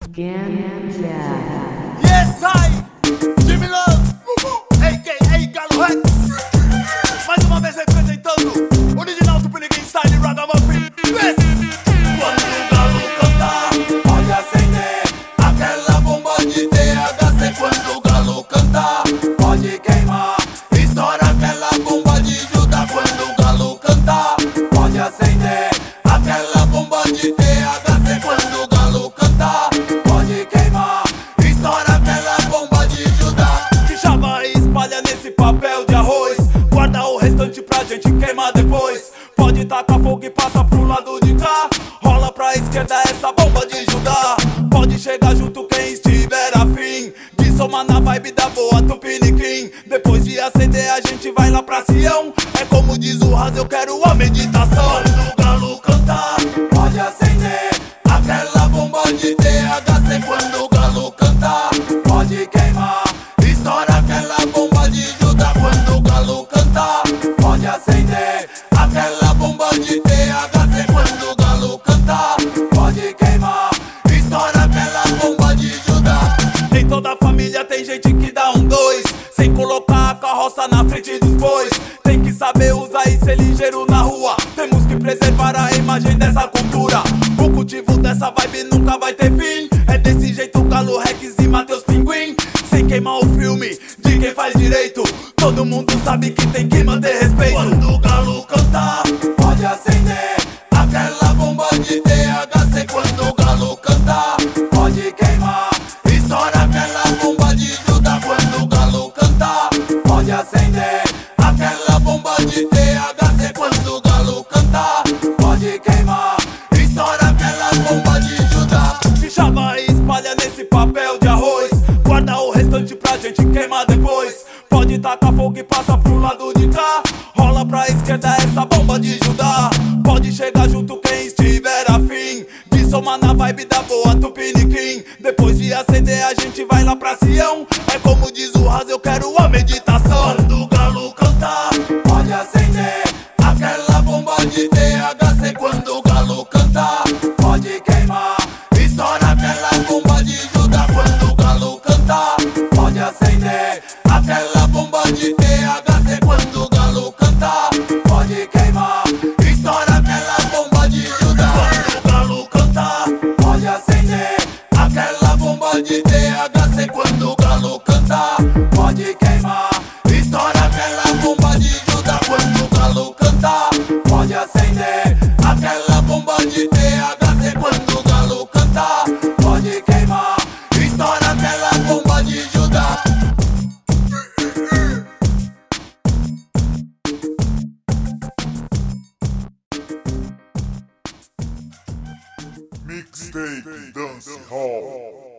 Ganja. Yes, I, Jimmy Love, a.k.a. Galo Rex. Mais uma vez representando original Tupiniquim Style Ragamuffin. Quando o galo cantar, pode acender aquela bomba de THC. Quando o galo cantar, pode queimar, estoura aquela bomba de Judá. Quando o galo cantar, pode acender aquela bomba de THC. Quando o galo cantar, pode queimar, estoura aquela bomba de Judá. Que chava e espalha nesse papel de arroz, guarda o restante pra gente queimar depois. Pode tacar fogo e passa pro lado de cá, rola pra esquerda essa bomba de Judá. Pode chegar junto quem estiver afim de somar na vibe da boa Tupiniquim. Depois de acender a gente vai lá pra Sião. É como diz o Raz, eu quero a meditação. Quando o galo cantar, pode acender aquela bomba de THC. Quando o galo cantar, pode queimar, estoura aquela bomba de Judá. Quando o galo cantar, pode acender aquela bomba de THC. Quando o galo cantar, pode queimar, estoura aquela bomba de Judá. Em toda família tem gente que dá um dois, sem colocar a carroça na frente dos bois. Tem que saber usar e ser ligeiro na rua. Temos que preservar a imagem dessa cultura. O cultivo dessa vibe nunca vai ter fim. É desse jeito Galo Rex e Matheus Pinguim. Sem queimar o filme de quem faz direito. Todo mundo sabe que tem que manter respeito. Quando o galo cantar, pode acender aquela bomba de THC. Quando o galo cantar, pode queimar, estoura aquela bomba de Judá. Quando o galo cantar, pode acender aquela bomba de THC. Quando o galo cantar, pode queimar, estoura aquela bomba de Judá. Que chava e espalha nesse papel de arroz, guarda o restante pra gente queimar depois. Pode tacar fogo e passa pro lado de cá, rola pra esquerda essa bomba de Judá. Pode chegar junto quem estiver afim de somar na vibe da boa Tupiniquim. Depois de acender a gente vai lá pra Sião. É como diz o Raz, eu quero a meditação. Quando o galo cantar, pode acender aquela bomba de THC. Quando o galo cantar, pode queimar, estoura aquela bomba de Judá. Quando o galo cantar, pode acender aquela bomba de THC. Quando o galo cantar, pode queimar, estoura aquela bomba de Judá. Quando o galo cantar, pode acender aquela bomba de THC. Quando o galo cantar, pode queimar, estoura aquela bomba de Judá. Quando o galo cantar, pode acender aquela bomba de THC. Quando o galo cantar, pode queimar, estoura aquela bomba de Judá. Mixtape Dance Hall.